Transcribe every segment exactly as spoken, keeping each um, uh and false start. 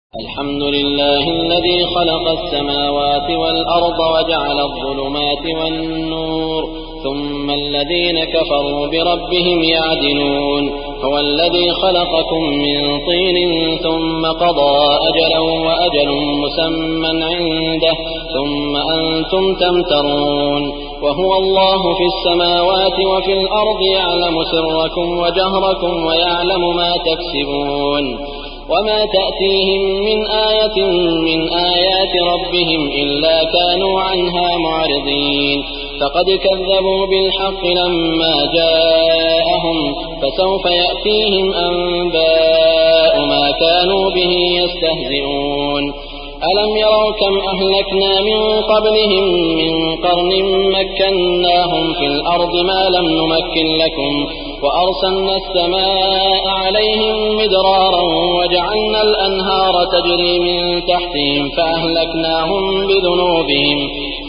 الحمد لله الذي خلق السماوات والأرض وجعل الظلمات والنور ثم الذين كفروا بربهم يعدلون هو الذي خلقكم من طين ثم قضى أجلا وأجل مسمى عنده ثم أنتم تمترون وهو الله في السماوات وفي الأرض يعلم سركم وجهركم ويعلم ما تكسبون وما تأتيهم من آية من آيات ربهم إلا كانوا عنها معرضين فقد كذبوا بالحق لما جاءهم فسوف يأتيهم أنباء ما كانوا به يستهزئون ألم يروا كم أهلكنا من قبلهم من قرن مكناهم في الأرض ما لم نمكن لكم وأرسلنا السماء عليهم مدرارا وجعلنا الأنهار تجري من تحتهم فأهلكناهم بذنوبهم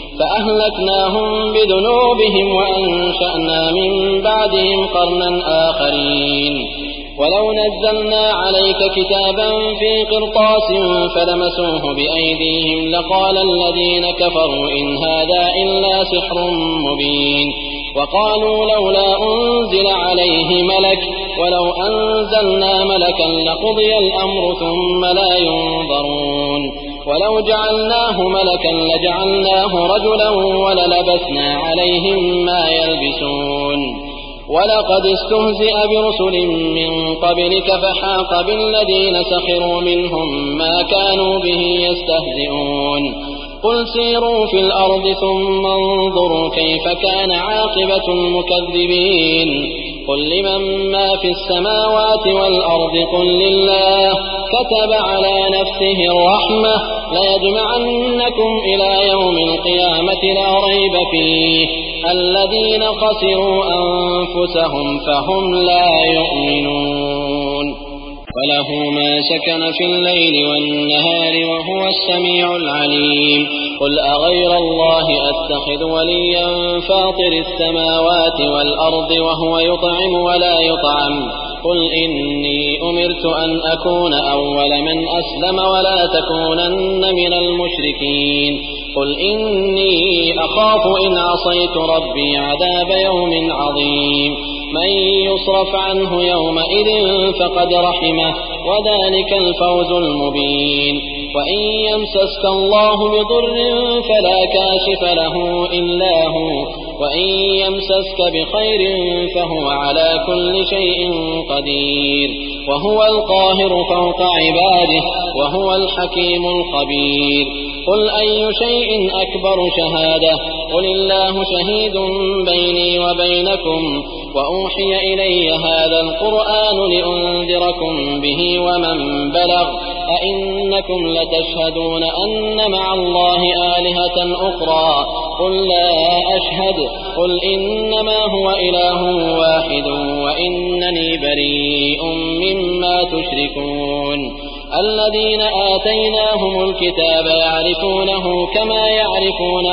فأهلكناهم بذنوبهم وأنشأنا من بعدهم قرنا آخرين ولو نزلنا عليك كتابا في قرطاس فلمسوه بأيديهم لقال الذين كفروا إن هذا إلا سحر مبين وقالوا لولا أنزل عليه ملك ولو أنزلنا ملكا لقضي الأمر ثم لا ينظرون ولو جعلناه ملكا لجعلناه رجلا وللبسنا عليهم ما يلبسون ولقد استهزئ برسل من قبلك فحاق بالذين سخروا منهم ما كانوا به يستهزئون قل سيروا في الأرض ثم انظروا كيف كان عاقبة المكذبين قل لمن ما في السماوات والأرض قل لله كتب على نفسه الرحمة ليجمعنكم إلى يوم القيامة لا ريب فيه الذين خسروا أنفسهم فهم لا يؤمنون وله ما سكن في الليل والنهار وهو السميع العليم قل أغير الله أتخذ وليا فاطر السماوات والأرض وهو يطعم ولا يطعم قل إني أمرت أن أكون أول من أسلم ولا تكونن من المشركين قل إني أخاف إن عصيت ربي عذاب يوم عظيم من يصرف عنه يومئذ فقد رحمه وذلك الفوز المبين وإن يمسسك الله بضر فلا كاشف له إلا هو وإن يمسسك بخير فهو على كل شيء قدير وهو القاهر فوق عباده وهو الحكيم الخبير قل أي شيء أكبر شهادة قل الله شهيد بيني وبينكم وأوحي إلي هذا القرآن لأنذركم به ومن بلغ أئنكم لتشهدون أن مع الله آلهة أخرى قل لا أشهد قل إنما هو إله واحد وإنني بريء مما تشركون الذين آتيناهم الكتاب يعرفونه كما يعرفون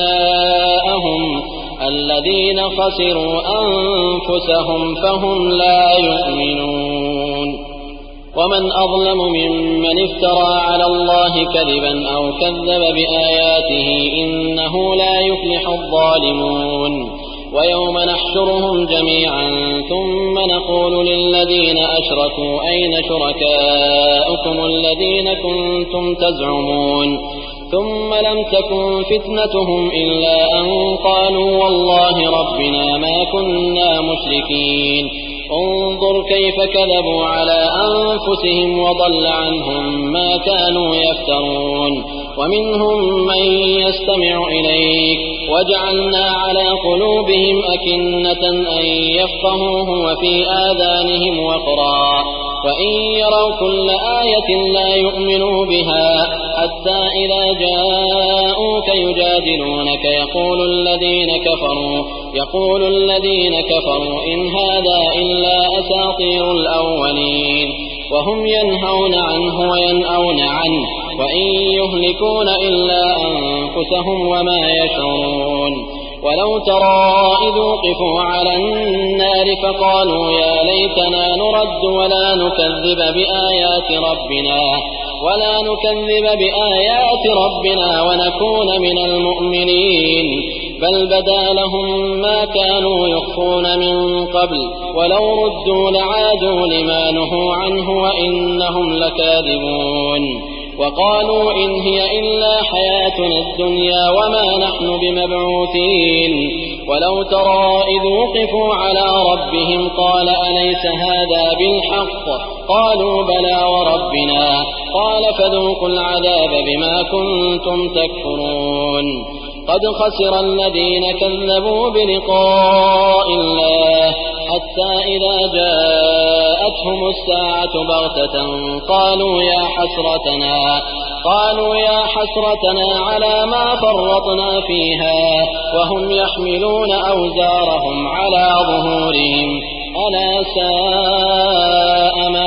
أبناءهم الذين خسروا أنفسهم فهم لا يؤمنون ومن أظلم ممن افترى على الله كذبا أو كذب بآياته إنه لا يفلح الظالمون ويوم نحشرهم جميعا ثم نقول للذين أشركوا أين شركاؤكم الذين كنتم تزعمون ثم لم تكن فتنتهم إلا أن قالوا والله ربنا ما كنا مشركين انظر كيف كذبوا على أنفسهم وضل عنهم ما كانوا يفترون ومنهم من يستمع إليك وجعلنا على قلوبهم أكنة أن يفقهوه وفي آذانهم وقرا وإن يروا كل آية لا يؤمنوا بها حتى إذا جاءوك يجادلونك يقول الذين كفروا يقول الذين كفروا إن هذا إلا أساطير الأولين وهم ينهون عنه وينأون عنه وإن يهلكون إلا أنفسهم وما يشعرون ولو ترى إذ وقفوا على النار فقالوا يا ليتنا نرد ولا نكذب بآيات ربنا ولا نكذب بآيات ربنا ونكون من المؤمنين بل بدا لهم ما كانوا يخفون من قبل ولو ردوا لعادوا لما نهوا عنه وإنهم لكاذبون وقالوا إن هي إلا حياتنا الدنيا وما نحن بمبعوثين ولو ترى إذ وقفوا على ربهم قال أليس هذا بالحق قالوا بلى وربنا قال فذوقوا العذاب بما كنتم تكفرون قد خسر الذين كذبوا بلقاء الله حتى إذا جاءتهم الساعة بغتة قالوا يا حسرتنا قالوا يا حسرتنا على ما فرطنا فيها وهم يحملون أوزارهم على ظهورهم ألا ساء ما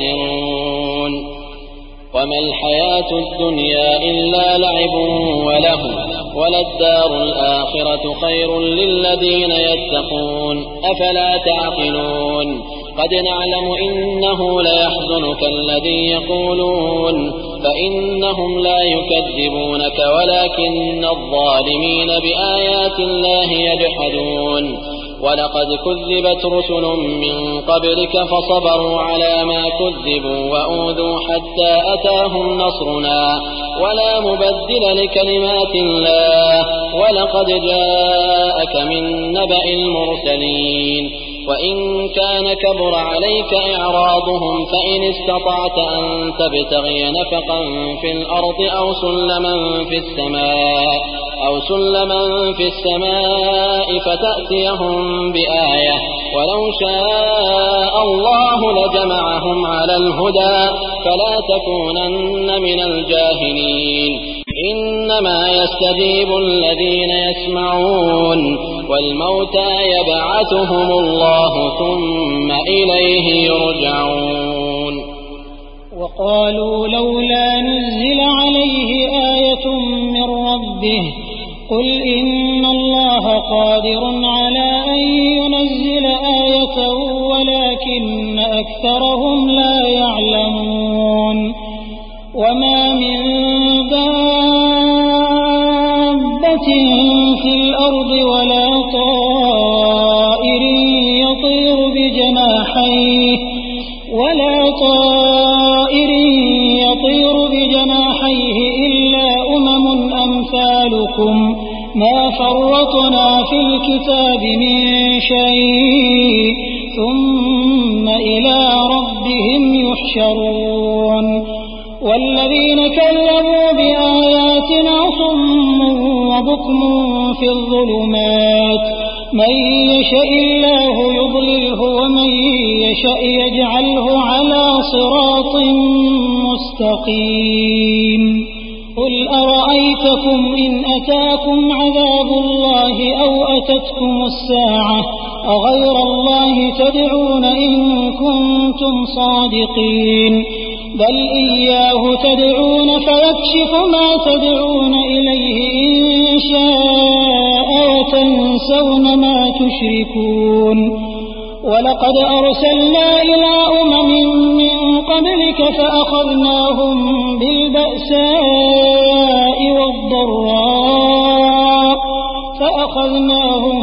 يزرون وما الحياة الدنيا إلا لعب وله وللدار الآخرة خير للذين يتقون أفلا تعقلون قد نعلم إنه ليحزنك الذي يقولون فإنهم لا يكذبونك ولكن الظالمين بآيات الله يجحدون ولقد كذبت رسل من قبلك فصبروا على ما كذبوا وأوذوا حتى أتاهم نصرنا ولا مبدل لكلمات الله ولقد جاءك من نبأ المرسلين وإن كان كبر عليك إعراضهم فإن استطعت أن تبتغي نفقا في الأرض أو سلما في السماء أو سلما في السماء فتأتيهم بآية ولو شاء الله لجمعهم على الهدى فلا تكونن من الجاهلين إنما يستجيب الذين يسمعون والموتى يبعثهم الله ثم إليه يرجعون وقالوا لولا نزل عليه آية من ربه قل إن الله قادر على أن ينزل آية ولكن أكثرهم لا يعلمون وما من دابة في الأرض ولا طائر يطير بجناحيه ولا طائر يطير بجناحيه إلا أمم أمثالكم ما فرطنا في الكتاب من شيء ثم إلى ربهم يحشرون والذين كذبوا بآياتنا صم وبكم في الظلمات من يشاء الله يضلله ومن يشاء يجعله على صراط مستقيم قل أرأيتكم إن أتاكم عذاب الله أو أتتكم الساعة أغير الله تدعون إن كنتم صادقين بل إياه تدعون فيكشف ما تدعون إليه إن شاء وتنسون ما تشركون ولقد أرسلنا إلى أمم من قبلك فأخذناهم بالبأساء والضراء فأخذناهم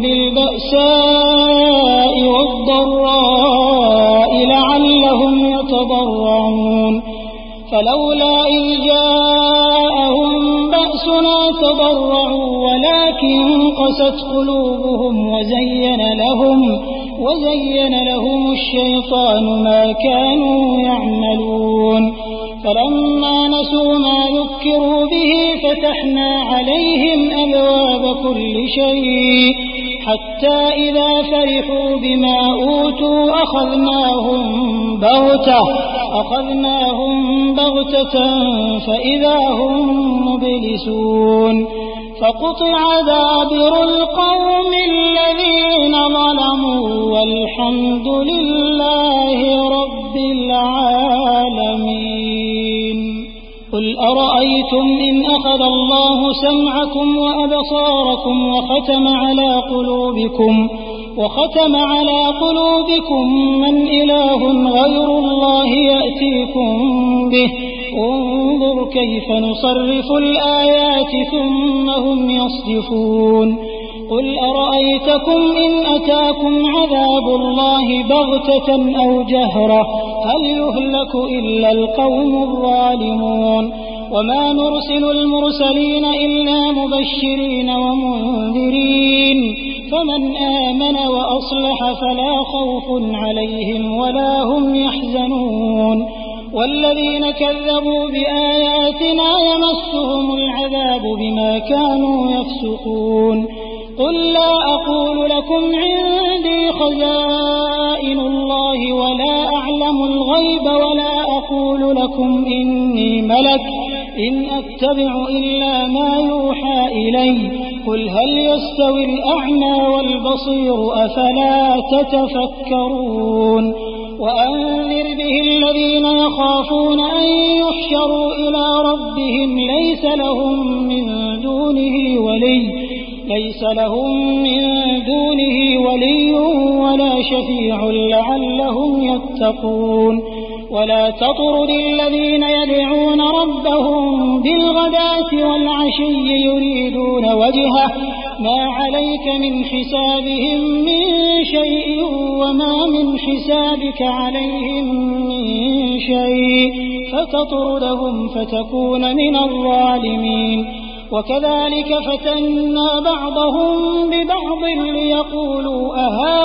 بالبأساء والضراء لعلهم يتضرعون فلولا إذ جاءهم بأسنا تضرعوا ولكن قست قلوبهم وزين لهم وزين لهم الشيطان ما كانوا يعملون فلما نسوا ما ذكروا به فتحنا عليهم أبواب كل شيء حتى إذا فرحوا بما أوتوا أخذناهم بغتة أخذناهم بغتة فإذا هم مبلسون فقطع دابر القوم الذين ظلموا والحمد لله رب العالمين قل أرأيتم إن أخذ الله سمعكم وأبصاركم وختم على قلوبكم وختم على قلوبكم من إله غير الله يأتيكم به انظر كيف نصرف الآيات ثم هم يصدفون قل أرأيتكم إن أتاكم عذاب الله بغتة أو جهرة هل يهلك إلا القوم الظالمون وما نرسل المرسلين إلا مبشرين ومنذرين فمن آمن وأصلح فلا خوف عليهم ولا هم يحزنون والذين كذبوا بآياتنا يمسهم العذاب بما كانوا يفسقون قل لا أقول لكم عندي خزائن الله ولا أعلم الغيب ولا أقول لكم إني ملك إن أتبع إلا ما يوحى إلي قل هل يستوي الأعمى والبصير أفلا تتفكرون وأنذر به الذين يخافون أن يحشروا إلى ربهم ليس لهم من دونه ولي ليس لهم من دونه ولي ولا شفيع لعلهم يتقون ولا تطرد الذين يدعون ربهم بالغداة والعشي يريدون وجهه ما عليك من حسابهم من شيء وما من حسابك عليهم من شيء فتطردهم فتكون من الظالمين وكذلك فتنا بعضهم ببعض ليقولوا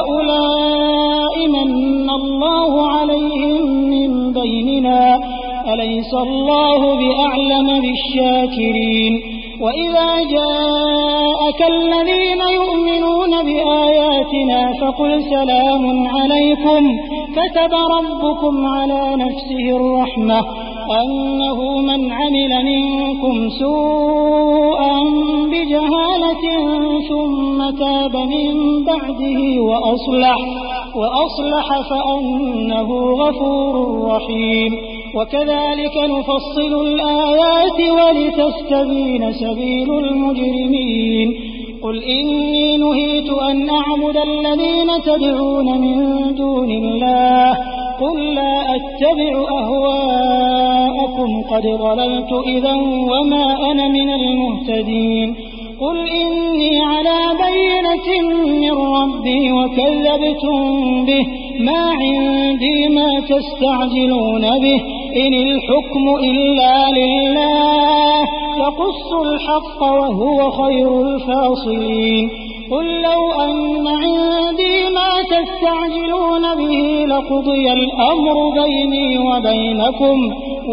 أهؤلاء من الله عليهم من بيننا أليس الله بأعلم بالشاكرين وإذا جاءك الذين يؤمنون بآياتنا فقل سلام عليكم كتب ربكم على نفسه الرحمة أنه من عمل منكم سوءا بجهالة ثم تاب من بعده وأصلح, وأصلح فأنه غفور رحيم وكذلك نفصل الآيات ولتستبين سبيل المجرمين قل إني نهيت أن أعبد الذين تدعون من دون الله قل لا أتبع أهواءكم قد ضللت إذا وما أنا من المهتدين قل إني على بينة من ربي وكذبتم به ما عندي ما تستعجلون به إن الحكم إلا لله يقص الحق وهو خير الفاصلين قل لو أن عندي ما تستعجلون به لقضي الأمر بيني وبينكم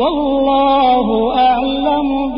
والله أعلم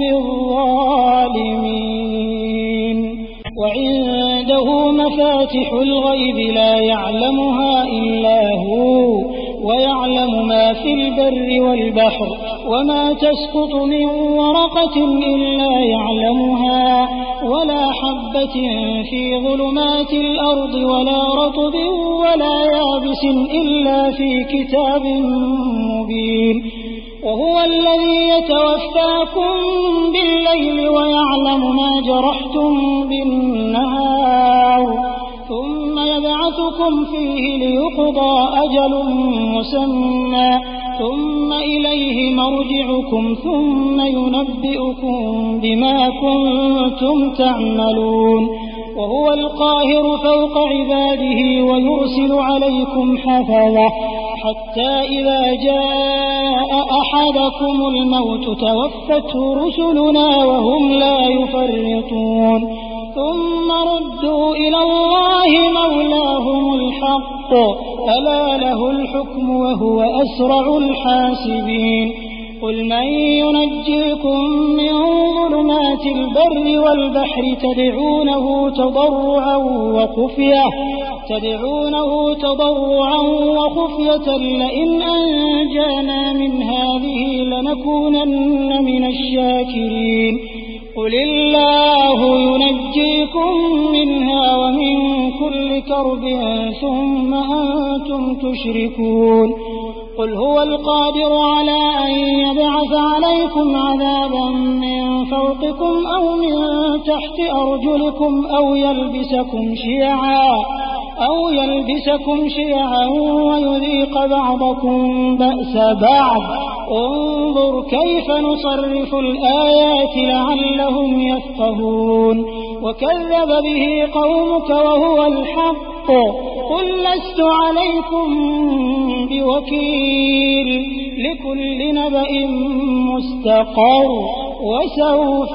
بالظالمين وعنده مفاتح الغيب لا يعلمها إلا هو ويعلم ما في البر والبحر وما تسقط من ورقة إلا يعلمها ولا حبة في ظلمات الأرض ولا رطب ولا يابس إلا في كتاب مبين وهو الذي يتوفاكم بالليل ويعلم ما جرحتم بالنهار ثم يبعثكم فيه ليقضى أجل مسمى ثم إليه مرجعكم ثم ينبئكم بما كنتم تعملون وهو القاهر فوق عباده ويرسل عليكم حفظة حتى إذا جاء أحدكم الموت توفته رسلنا وهم لا يفرطون ثم ردوا إلى الله مولاهم الحق ألا له الحكم وهو أسرع الحاسبين قل من ينجيكم من ظلمات البر والبحر تدعونه تضرعا وخفية تدعونه تضرعا وخفية لئن أنجانا من هذه لنكونن من الشاكرين قل الله ينجيكم منها ومن كل كرب ثم أنتم تشركون قل هو القادر على أن يبعث عليكم عذابا من فوقكم أو من تحت أرجلكم أو يلبسكم شيعا أو يلبسكم شيعا ويذيق بعضكم بأس بعض انظر كيف نصرف الآيات لعلهم يفقهون وكذب به قومك وهو الحق قل لست عليكم بوكيل لكل نبأ مستقر وسوف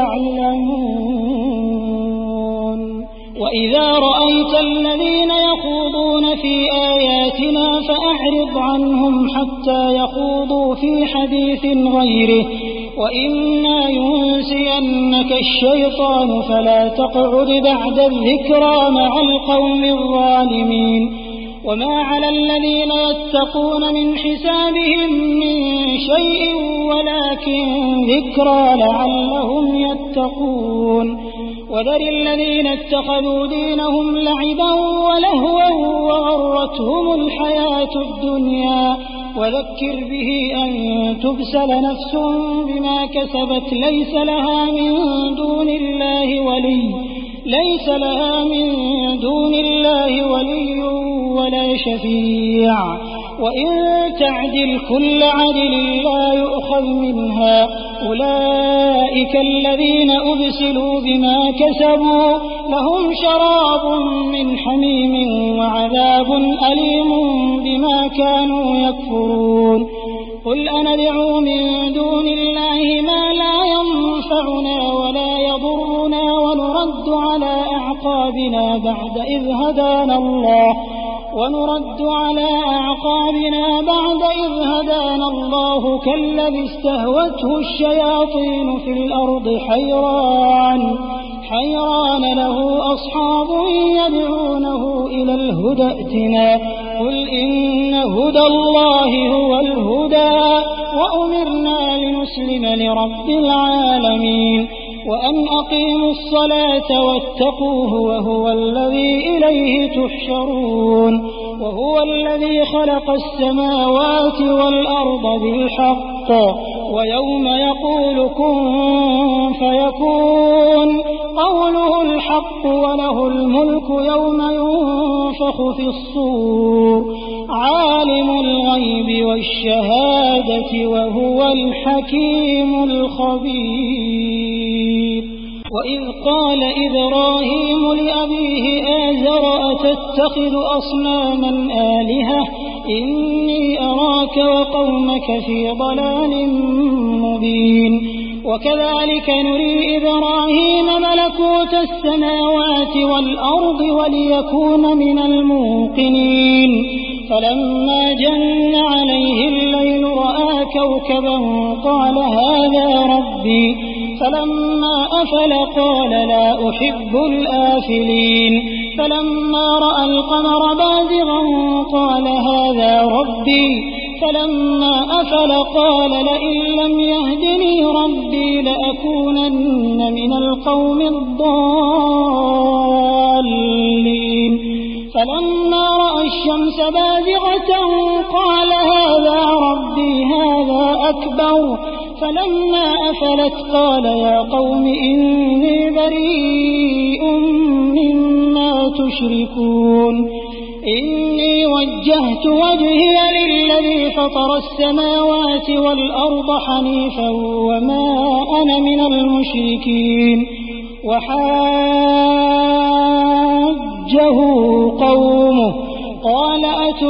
تعلمون وإذا رأيت الذين يخوضون في آياتنا فأعرض عنهم حتى يخوضوا في حديث غيره وإما ينسينك الشيطان فلا تقعد بعد الذكرى مع القوم الظالمين وما على الذين يتقون من حسابهم من شيء ولكن ذكرى لعلهم يتقون وذر الذين اتخذوا دينهم لعبا ولهوا وغرتهم الحياة الدنيا وذكر به أن تبسل نفس بما كسبت ليس لها من دون الله ولي ليس لها من دون الله ولي ولا شفيع وإن تعدل كل عدل لا يؤخذ منها أولئك الذين أبسلوا بما كسبوا لهم شراب من حميم وعذاب أليم بما كانوا يكفرون قل أندعو من دون الله ما لا ينفعنا ولا يضرنا ونرد على أعقابنا بعد إذ هدانا الله ونرد على أعقابنا بعد إذ هدانا الله كالذي استهوته الشياطين في الأرض حيران حيران له أصحاب يدعونه إلى الهدى ائتنا قل إن هدى الله هو الهدى وأمرنا لنسلم لرب العالمين وأن أقيموا الصلاة واتقوه وهو الذي إليه تحشرون وهو الذي خلق السماوات والأرض بالحق ويوم يقول كن فيكون قوله الحق وله الملك يوم ينفخ في الصور عالم الغيب والشهادة وهو الحكيم الخبير وإذ قال إبراهيم لأبيه آزر أتتخذ أصناما آلهة إني أراك وقومك في ضلال مبين وكذلك نري إبراهيم ملكوت السماوات والأرض وليكون من الموقنين فلما جن عليه الليل رأى كوكبا قال هذا ربي فلما أفل قال لا أحب الآفلين فلما رأى القمر بازغا قال هذا ربي فلما أفل قال لئن لم يهدني ربي لأكونن من القوم الضالين فلما رأى الشمس بازغة قال هذا ربي هذا أكبر فلما أفلت قال يا قوم إني بريء مما تشركون إني وجهت وجهي للذي فطر السماوات والأرض حنيفا وما أنا من المشركين وحاجه قومه قال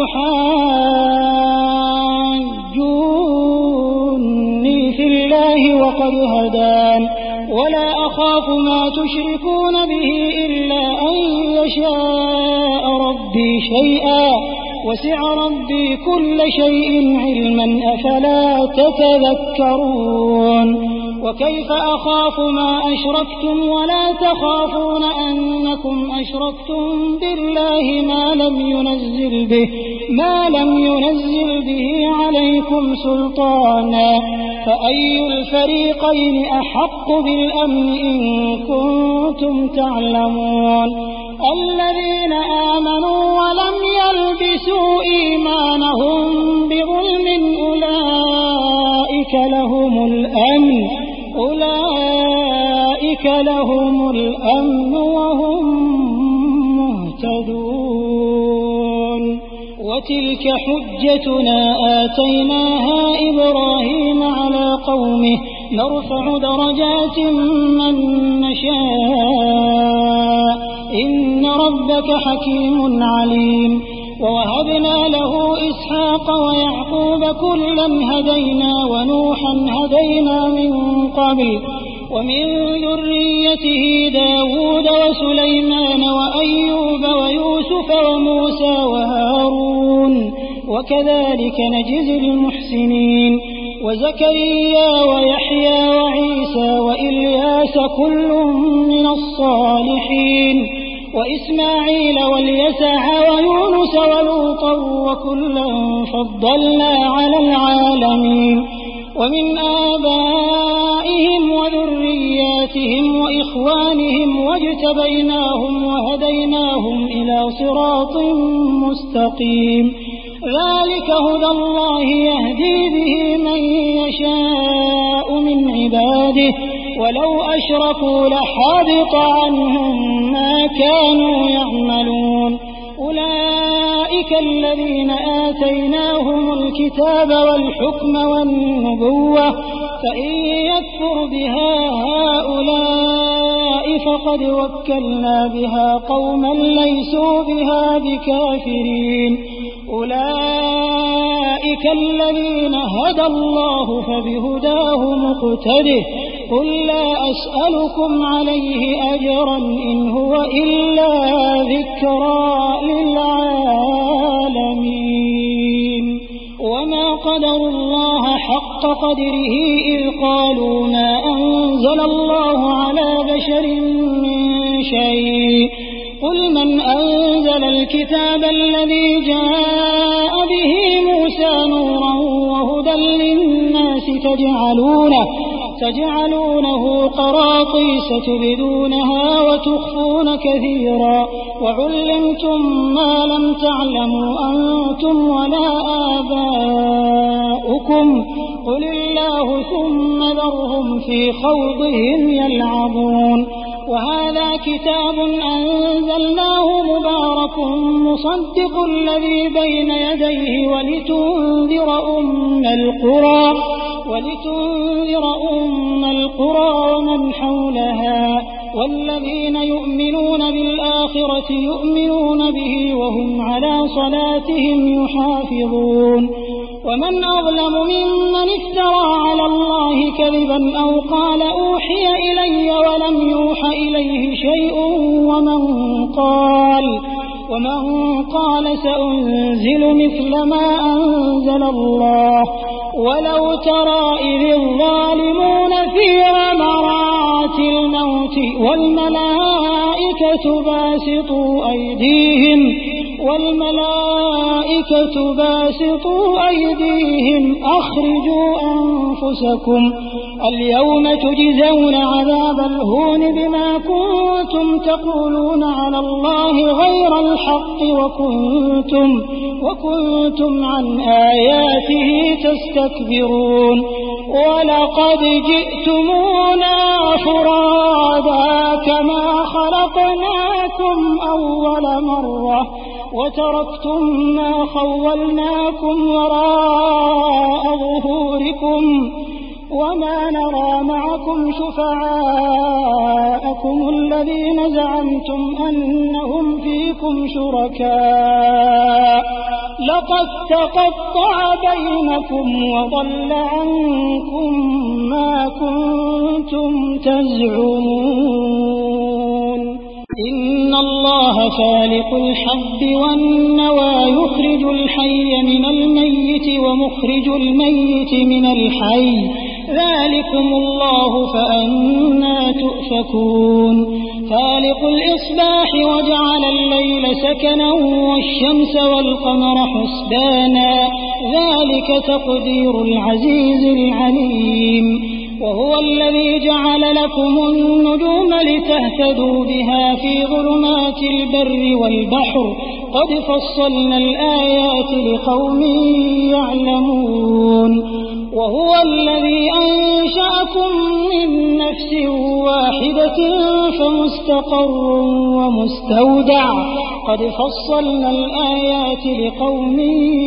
أتحاجوني في الله وقد هدان ولا أخاف ما تشركون به إلا أن يشاء ربي شيئا وسع ربي كل شيء علما أفلا تتذكرون وكيف أخاف ما أشركتم ولا تخافون أنكم أشركتم بالله ما لم ينزل به ما لم ينزل به عليكم سلطانا فأي الفريقين أحق بالأمن إن كنتم تعلمون الذين آمنوا ولم يلبسوا إيمانهم بظلم أولئك لهم الأمن أولئك لهم الأمن وهم مهتدون وتلك حجتنا آتيناها إبراهيم على قومه نرفع درجات من نشاء إن ربك حكيم عليم ووهبنا له إسحاق ويعقوب كلا هدينا ونوحا هدينا من قبل ومن ذريته داود وسليمان وأيوب ويوسف وموسى وهارون وكذلك نجزي المحسنين وزكريا ويحيى وعيسى وإلياس كل من الصالحين وإسماعيل واليسع ويونس ولوطا وكلا فضلنا على العالمين ومن آبائهم وذرياتهم وإخوانهم واجتبيناهم وهديناهم إلى صراط مستقيم ذلك هدى الله يهدي به من يشاء من عباده ولو أشركوا لحبط عنهم ما كانوا يعملون أولئك الذين آتيناهم الكتاب والحكم والنبوة فإن يكفر بها هؤلاء فقد وكلنا بها قوما ليسوا بها بكافرين أولئك الذين هدى الله فبهداه مقتده قل لا أسألكم عليه أجرا إن هو إلا ذكرى للعالمين وما قدروا الله حق قدره إذ قالوا ما أنزل الله على بشر من شيء قل من أنزل الكتاب الذي جاء به موسى نورا وهدى للناس تجعلونه تجعلونه قراطيس تبدونها وتخفون كثيرا وعلمتم ما لم تعلموا أنتم ولا آباؤكم قل الله ثم ذرهم في خوضهم يلعبون وهذا كتاب أنزلناه مبارك مصدق الذي بين يديه ولتنذر أم القرى ولتنذر أم القرى ومن حولها والذين يؤمنون بالآخرة يؤمنون به وهم على صلاتهم يحافظون ومن أظلم ممن افترى على الله كذبا أو قال أوحي إلي ولم يوح إليه شيء ومن قال ومن قال سأنزل مثل ما أنزل الله ولو ترى إذ الظالمون في غمرات الموت والملائكة باسطوا أيديهم والملائكة باسطوا أيديهم أخرجوا أنفسكم اليوم تجزون عذاب الهون بما كنتم تقولون على الله غير الحق وكنتم وكنتم عن آياته تستكبرون ولقد جئتمونا فرادا كما خلقناكم أول مرة وتركتم ما خولناكم وراء ظهوركم وما نرى معكم شفعاءكم الذين زعمتم أنهم فيكم شركاء لقد تقطع بينكم وضل عنكم ما كنتم تزعمون إن الله فالق الحب والنوى يخرج الحي من الميت ومخرج الميت من الحي ذلكم الله فأنا تؤفكون فالق الإصباح وجعل الليل سكنا والشمس والقمر حسبانا ذلك تقدير العزيز العليم وهو الذي جعل لكم النجوم لتهتدوا بها في ظلمات البر والبحر قد فصلنا الآيات لقوم يعلمون وهو الذي أنشأكم من نفس واحدة فمستقر ومستودع قد فصلنا الآيات لقوم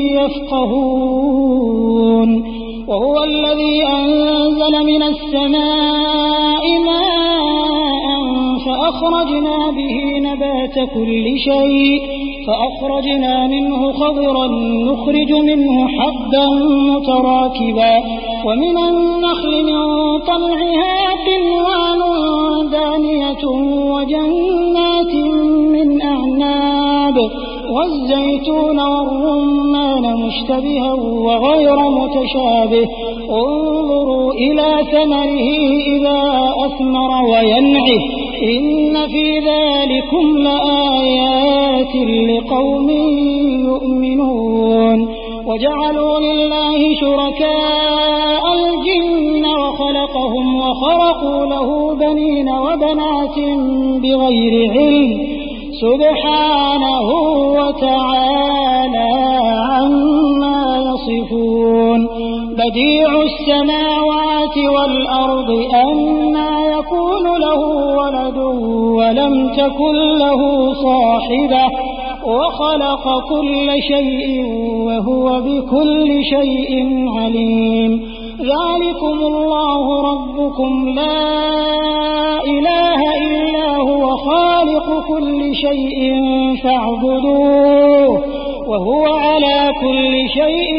يفقهون وهو الذي أنزل من السماء ماء فأخرجنا به نبات كل شيء فأخرجنا منه خضرا نخرج منه حبا متراكبا ومن النخل من طلعها قنوان دانية وجنات من أعناب والزيتون والرمان مشتبها وغير متشابه انظروا إلى ثمره إذا أثمر وينعه إن في ذلكم لآيات لقوم يؤمنون وجعلوا لله شركاء الجن وخلقهم وخرقوا له بنين وبنات بغير علم سبحانه وتعالى عما يصفون بديع السماوات والأرض أنى يكون له ولد ولم تكن له صاحبة وخلق كل شيء وهو بكل شيء عليم ذلكم الله ربكم لا إله إلا هو خالق كل شيء فاعبدوه وهو على كل شيء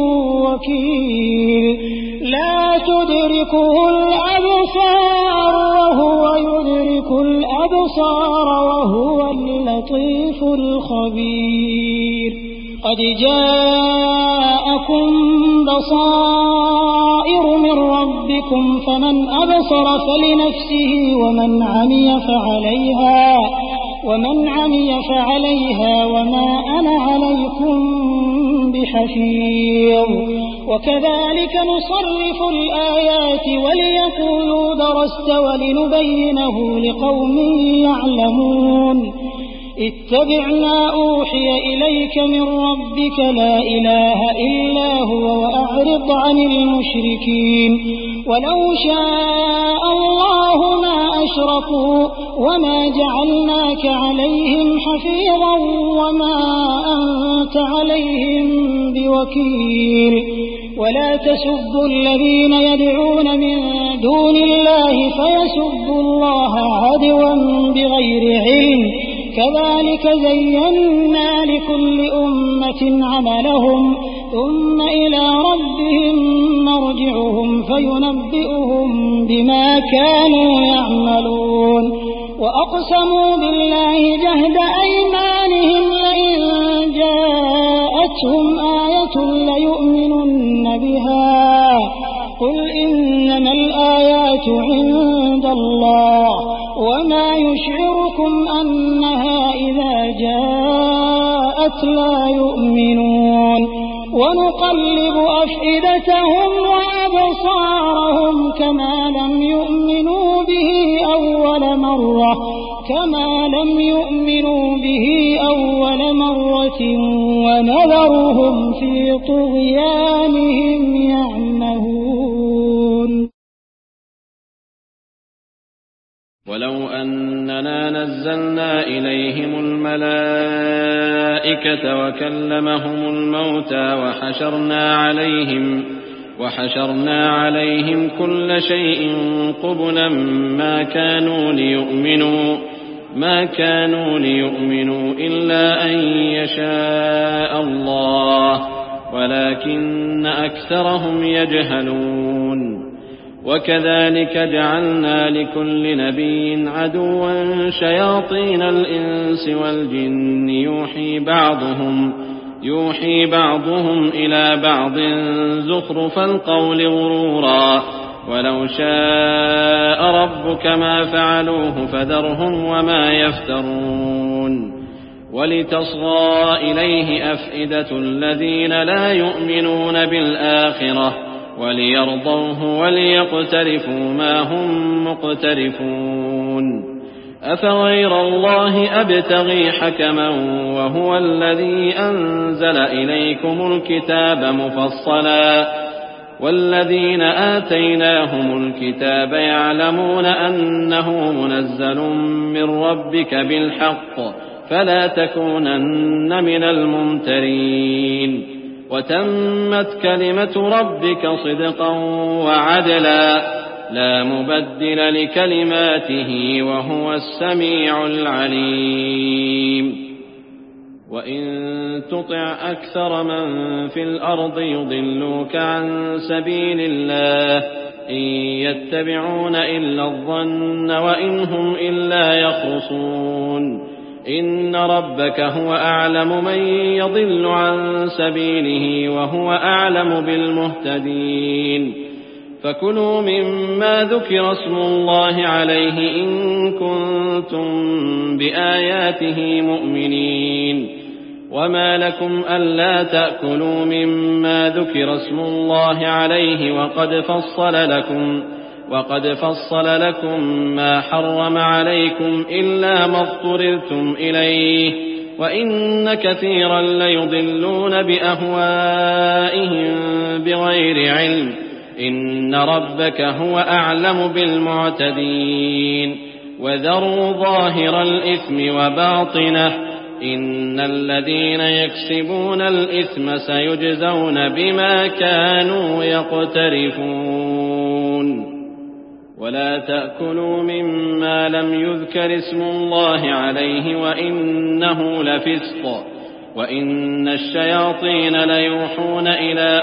وكيل لا تدركه الأبصار وهو يدرك الأبصار وهو اللطيف الخبير قد جاءكم بصائر من ربكم فمن أبصر فلنفسه ومن عمي فعليها ومن عمي فعليها وما أنا عليكم بحفيظ وكذلك نصرف الآيات وليقولوا درست ولنبينه لقوم يعلمون اتبع ما أوحي إليك من ربك لا إله إلا هو وأعرض عن المشركين ولو شاء الله ما أشركوا وما جعلناك عليهم حفيظا وما أنت عليهم بوكيل ولا تسبوا الذين يدعون من دون الله فيسبوا الله عدوا بغير علم كذلك زينا لكل أمة عملهم ثم إلى ربهم مرجعهم فينبئهم بما كانوا يعملون وأقسموا بالله جهد أيمانهم لئن جاءتهم آية ليؤمنن بها قل إنما الآيات عند الله وما يشعركم أنها إذا جاءت لا يؤمنون ونقلب أفئدتهم وأبصارهم كما لم يؤمنوا به أول مرة كما لم يؤمنوا به أول مرة ونذرهم في طغيانهم يعمهون ولو أننا نزلنا إليهم الملائكة وكلمهم الموتى وحشرنا عليهم وحشرنا عليهم كل شيء قبلا ما كانوا ليؤمنوا ما كانوا ليؤمنوا إلا أن يشاء الله ولكن أكثرهم يجهلون وكذلك جعلنا لكل نبي عدوا شياطين الإنس والجن يوحي بعضهم يوحي بعضهم إلى بعض زخرف القول غرورا ولو شاء ربك ما فعلوه فذرهم وما يفترون ولتصغى إليه أفئدة الذين لا يؤمنون بالآخرة وليرضوه وليقترفوا ما هم مقترفون أفغير الله أبتغي حكما وهو الذي أنزل إليكم الكتاب مفصلا والذين آتيناهم الكتاب يعلمون أنه منزل من ربك بالحق فلا تكونن من الممترين وتمت كلمة ربك صدقا وعدلا لا مبدل لكلماته وهو السميع العليم وإن تطع أكثر من في الأرض يضلوك عن سبيل الله إن يتبعون إلا الظن وإن هم إلا يخرصون إن ربك هو أعلم من يضل عن سبيله وهو أعلم بالمهتدين فكلوا مما ذكر اسم الله عليه إن كنتم بآياته مؤمنين وما لكم ألا تأكلوا مما ذكر اسم الله عليه وقد فصل لكم وقد فصل لكم ما حرم عليكم إلا ما اضطررتم إليه وإن كثيرا ليضلون بأهوائهم بغير علم إن ربك هو أعلم بالمعتدين وذروا ظاهر الإثم وباطنه إن الذين يكسبون الإثم سيجزون بما كانوا يقترفون ولا تأكلوا مما لم يذكر اسم الله عليه وإنه لفسق وإن الشياطين ليوحون إلى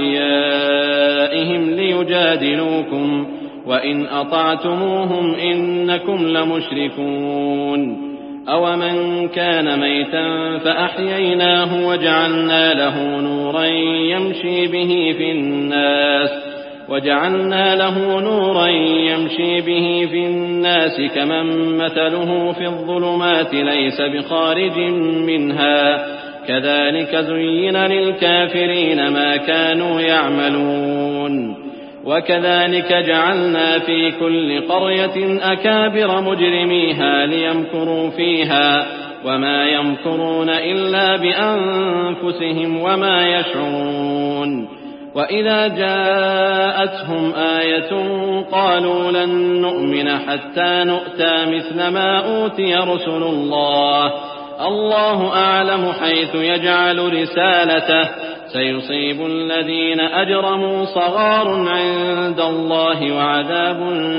أوليائهم ليجادلوكم وإن أطعتموهم إنكم لمشركون أومن كان ميتا فأحييناه وجعلنا له نورا يمشي به في الناس وجعلنا له نورا يمشي به في الناس كمن مثله في الظلمات ليس بخارج منها كذلك زين للكافرين ما كانوا يعملون وكذلك جعلنا في كل قرية أكابر مجرميها ليمكروا فيها وما يمكرون إلا بأنفسهم وما يشعرون وإذا جاءتهم آية قالوا لن نؤمن حتى نؤتى مثل ما أوتي رسل الله الله أعلم حيث يجعل رسالته سيصيب الذين أجرموا صغار عند الله وعذاب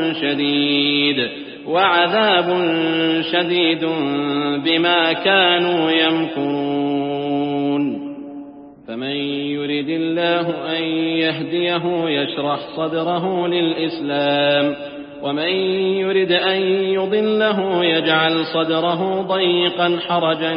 شديد وعذاب شديد بما كانوا يمكرون فمن يرد الله أن يهديه يشرح صدره للإسلام ومن يرد أن يضله يجعل صدره ضيقا حرجا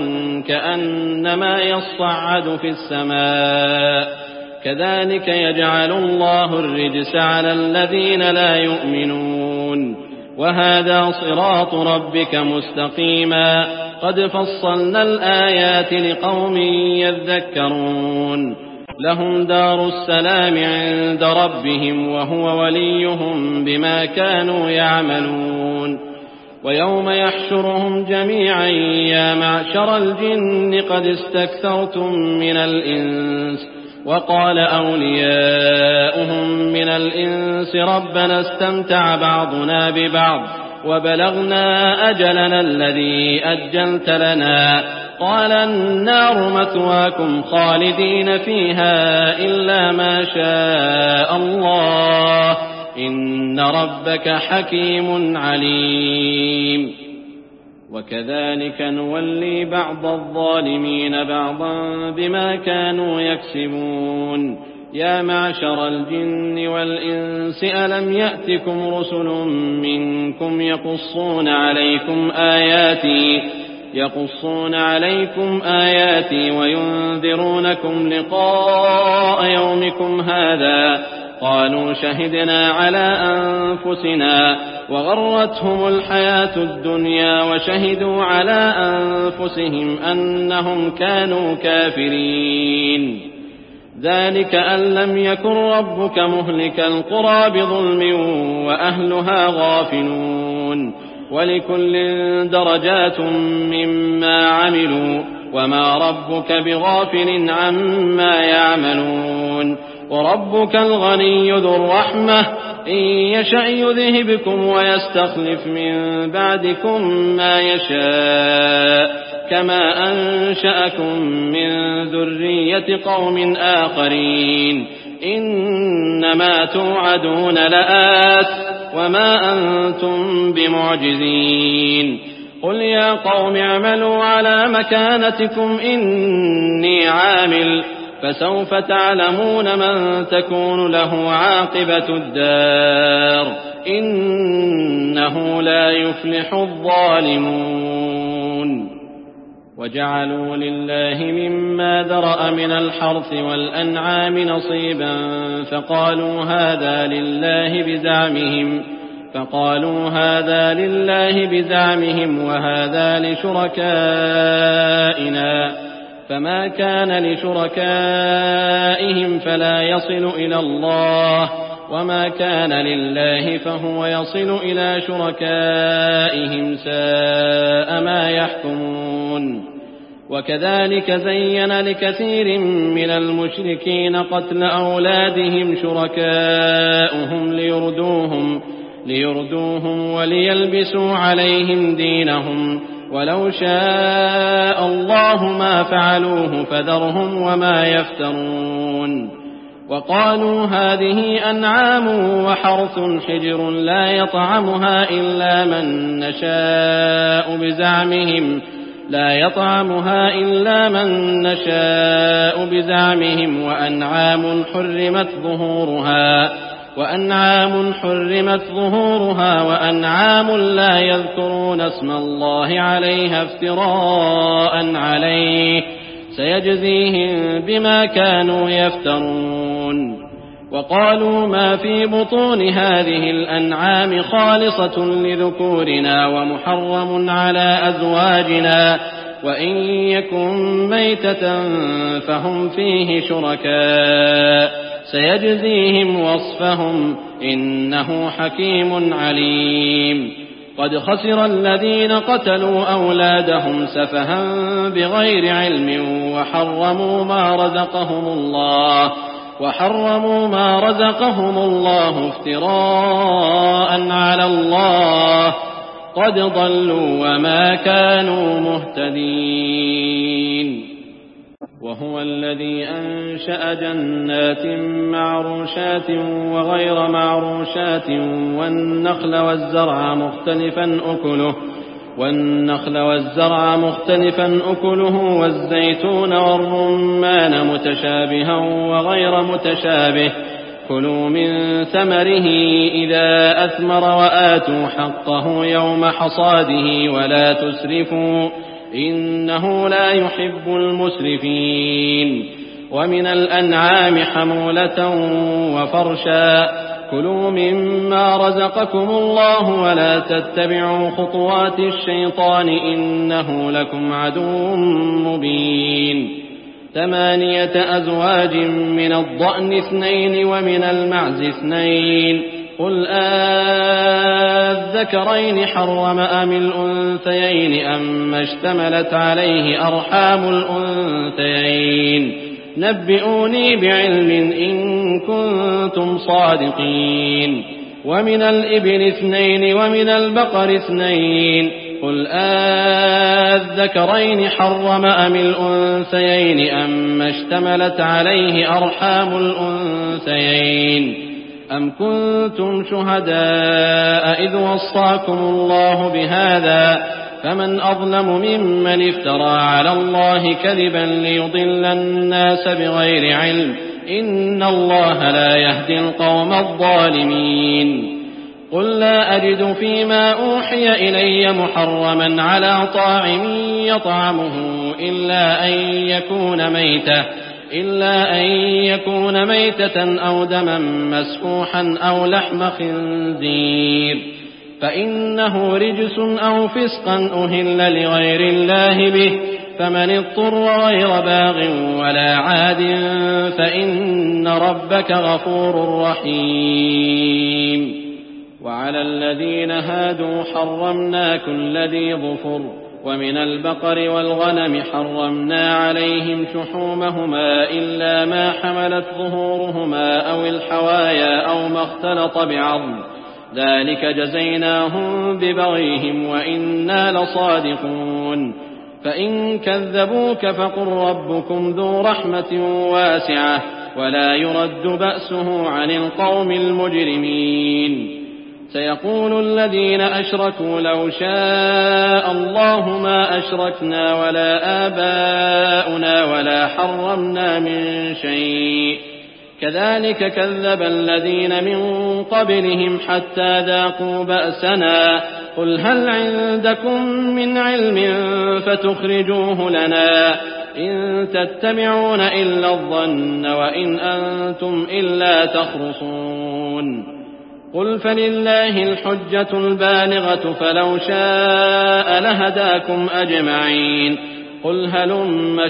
كأنما يصعد في السماء كذلك يجعل الله الرجس على الذين لا يؤمنون وهذا صراط ربك مستقيما قد فصلنا الآيات لقوم يذكرون لهم دار السلام عند ربهم وهو وليهم بما كانوا يعملون ويوم يحشرهم جميعا يا معشر الجن قد استكثرتم من الإنس وقال أولياؤهم من الإنس ربنا استمتع بعضنا ببعض وبلغنا أجلنا الذي أجلت لنا قال النار مثواكم خالدين فيها إلا ما شاء الله إن ربك حكيم عليم وكذلك نولي بعض الظالمين بعضا بما كانوا يكسبون يا معشر الجن والإنس ألم يأتكم رسل منكم يقصون عليكم آياتي يقصون عليكم آياتي وينذرونكم لقاء يومكم هذا قالوا شهدنا على أنفسنا وغرتهم الحياة الدنيا وشهدوا على أنفسهم أنهم كانوا كافرين ذلك أن لم يكن ربك مهلك القرى بظلم وأهلها غافلون ولكل درجات مما عملوا وما ربك بغافل عما يعملون وربك الغني ذو الرحمة إن يشأ يذهبكم ويستخلف من بعدكم ما يشاء كما أنشأكم من ذرية قوم آخرين إنما توعدون لآت وما أنتم بمعجزين قل يا قوم اعملوا على مكانتكم إني عامل فسوف تعلمون من تكون له عاقبة الدار إنه لا يفلح الظالمون وجعلوا لله مما ذرأ من الحرث والأنعام نصيبا فقالوا هذا لله بزعمهم فقالوا هذا لله بزعمهم وهذا لشركائنا فما كان لشركائهم فلا يصل إلى الله وما كان لله فهو يصل إلى شركائهم ساء ما يحكمون وكذلك زين لكثير من المشركين قتل أولادهم شركاؤهم ليردوهم ليردوهم وليلبسوا عليهم دينهم ولو شاء الله ما فعلوه فذرهم وما يفترون وقالوا هذه أنعام وحرث حجر لا يطعمها إلا من نشاء بزعمهم لا يطعمها إلا من نشاء بزعمهم وأنعام حرمت ظهورها وأنعام حرمت ظهورها وأنعام لا يذكرون اسم الله عليها افتراء عليه سيجزيهم بما كانوا يفترون وقالوا ما في بطون هذه الأنعام خالصة لذكورنا ومحرم على أزواجنا وإن يكن ميتة فهم فيه شركاء سيجزيهم وصفهم إنه حكيم عليم قد خسر الذين قتلوا أولادهم سفها بغير علم وحرموا ما رزقهم الله وحرموا ما رزقهم الله افتراء على الله قد ضلوا وما كانوا مهتدين وهو الذي أنشأ جنات معروشات وغير معروشات والنخل والزرع مختلفا أكله والنخل والزرع مختلفا أكله والزيتون والرمان متشابها وغير متشابه كلوا من ثمره إذا أثمر وآتوا حقه يوم حصاده ولا تسرفوا إنه لا يحب المسرفين ومن الأنعام حمولة وفرشا كلوا مما رزقكم الله ولا تتبعوا خطوات الشيطان إنه لكم عدو مبين ثمانية أزواج من الضأن اثنين ومن المعز اثنين قل آذكرين حرم أم الأنثيين أما اشتملت عليه أرحام الأنثيين نبئوني بعلم إن كنتم صادقين ومن الإبل اثنين ومن البقر اثنين قل آذكرين حرم أم الأنثيين أما اشتملت عليه أرحام الأنثيين أم كنتم شهداء إذ وصاكم الله بهذا فمن أظلم ممن افترى على الله كذبا ليضل الناس بغير علم إن الله لا يهدي القوم الظالمين قل لا أجد فيما أوحي إلي محرما على طاعم يطعمه إلا أن يكون ميتة إلا أن يكون ميتة أو دما مسفوحا أو لحم خنزير فإنه رجس أو فسقا أهل لغير الله به فمن اضطر غير باغ ولا عاد فإن ربك غفور رحيم وعلى الذين هادوا حرمنا كل ذي ظفر ومن البقر والغنم حرمنا عليهم شحومهما إلا ما حملت ظهورهما أو الحوايا أو ما اختلط بعظم ذلك جزيناهم ببغيهم وإنا لصادقون فإن كذبوك فقل ربكم ذو رحمة واسعة ولا يرد بأسه عن القوم المجرمين. سيقول الذين أشركوا لو شاء الله ما أشركنا ولا آباؤنا ولا حرمنا من شيء كذلك كذب الذين من قبلهم حتى ذاقوا بأسنا قل هل عندكم من علم فتخرجوه لنا إن تتبعون إلا الظن وإن أنتم إلا تخرصون. قل فلله الحجة البالغة فلو شاء لهداكم أجمعين. قل هلم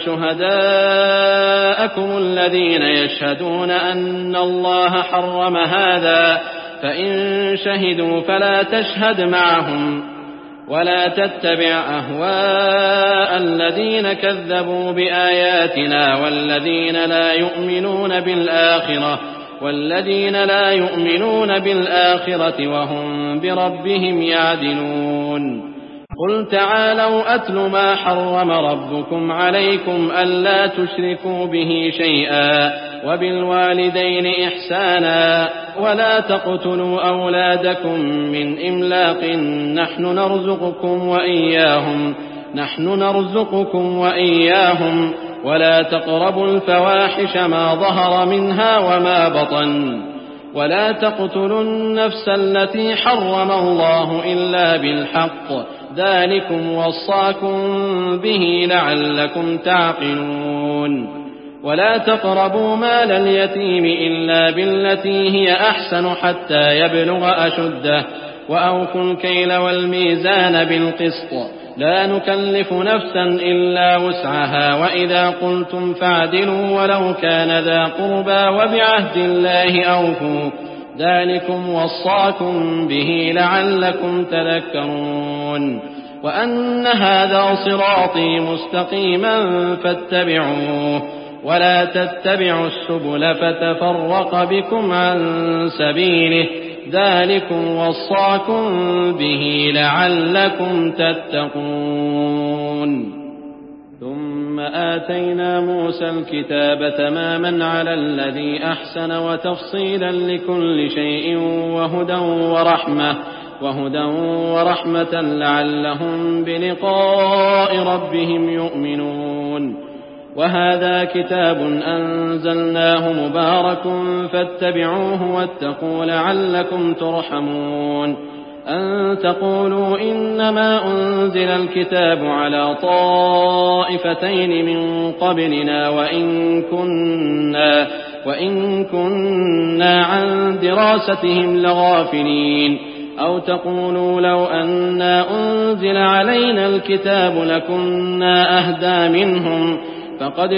شهداءكم الذين يشهدون أن الله حرم هذا فإن شهدوا فلا تشهد معهم ولا تتبع أهواء الذين كذبوا بآياتنا والذين لا يؤمنون بالآخرة والذين لا يؤمنون بالآخرة وهم بربهم يعدلون. قل تعالوا أتل ما حرم ربكم عليكم ألا تشركوا به شيئا وبالوالدين إحسانا ولا تقتلوا أولادكم من إملاق نحن نرزقكم وإياهم نحن نرزقكم وإياهم ولا تقربوا الفواحش ما ظهر منها وما بطن ولا تقتلوا النفس التي حرم الله إلا بالحق ذلكم وصاكم به لعلكم تعقلون. ولا تقربوا مال اليتيم إلا بالتي هي أحسن حتى يبلغ أشده وأوفوا الكيل والميزان بالقسط لا نكلف نفسا إلا وسعها وإذا قلتم فاعدلوا ولو كان ذا قربى وبعهد الله أوفوا ذلكم وصاكم به لعلكم تذكرون. وأن هذا صراطي مستقيما فاتبعوه ولا تتبعوا السبل فتفرق بكم عن سبيله ذلكم وصاكم به لعلكم تتقون. ثم آتينا موسى الكتاب تماما على الذي أحسن وتفصيلا لكل شيء وهدى ورحمة وهدى ورحمة لعلهم بلقاء ربهم يؤمنون. وهذا كتاب أنزلناه مبارك فاتبعوه واتقوا لعلكم ترحمون. أن تقولوا إنما أنزل الكتاب على طائفتين من قبلنا وإن كنا, وإن كنا عن دراستهم لغافلين أو تقولوا لو أنا أنزل علينا الكتاب لكنا أهدى منهم فقد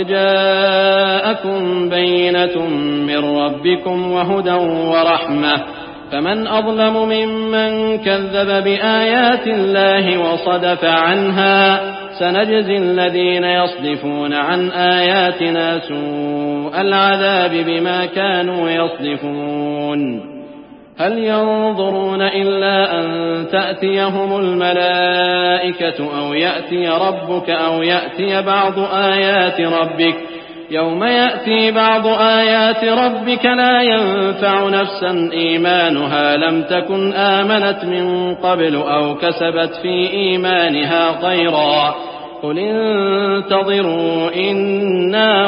جاءكم بينة من ربكم وهدى ورحمة فمن أظلم ممن كذب بآيات الله وصدف عنها سنجزي الذين يصدفون عن آياتنا سوء العذاب بما كانوا يصدفون. هل ينظرون إلا أن تأتيهم الملائكة أو يأتي ربك أو يأتي بعض آيات ربك يوم يأتي بعض آيات ربك لا ينفع نفسا إيمانها لم تكن آمنت من قبل أو كسبت في إيمانها خيرا قل انتظروا إنا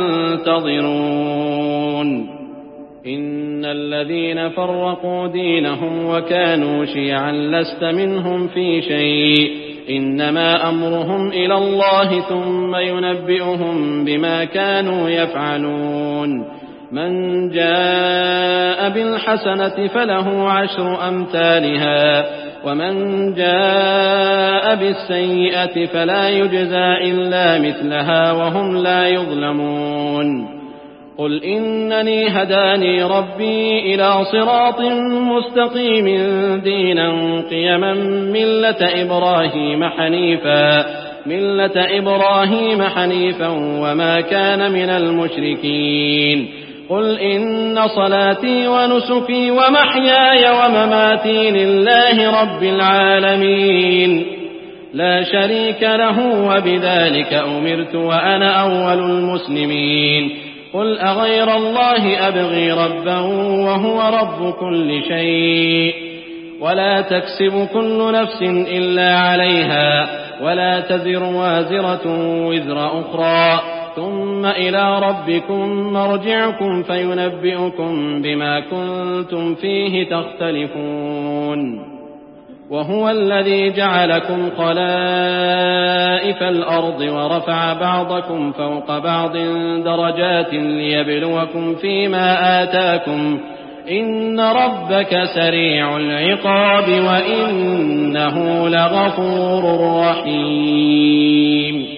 منتظرون. إن الذين فرقوا دينهم وكانوا شيعا لست منهم في شيء إنما أمرهم إلى الله ثم ينبئهم بما كانوا يفعلون. من جاء بالحسنة فله عشر أمثالها ومن جاء بالسيئة فلا يجزى إلا مثلها وهم لا يظلمون. قل إنني هداني ربي إلى صراط مستقيم دينا قيما ملة إبراهيم حنيفا ملة إبراهيم حنيفا وما كان من المشركين. قل إن صلاتي ونسكي ومحياي ومماتي لله رب العالمين لا شريك له وبذلك أمرت وأنا أول المسلمين قل أغير الله أبغي ربا وهو رب كل شيء ولا تكسب كل نفس إلا عليها ولا تزر وازرة وزر أخرى ثم إلى ربكم مرجعكم فينبئكم بما كنتم فيه تختلفون وهو الذي جعلكم خلائف الأرض ورفع بعضكم فوق بعض درجات ليبلوكم فيما آتاكم إن ربك سريع العقاب وإنه لغفور رحيم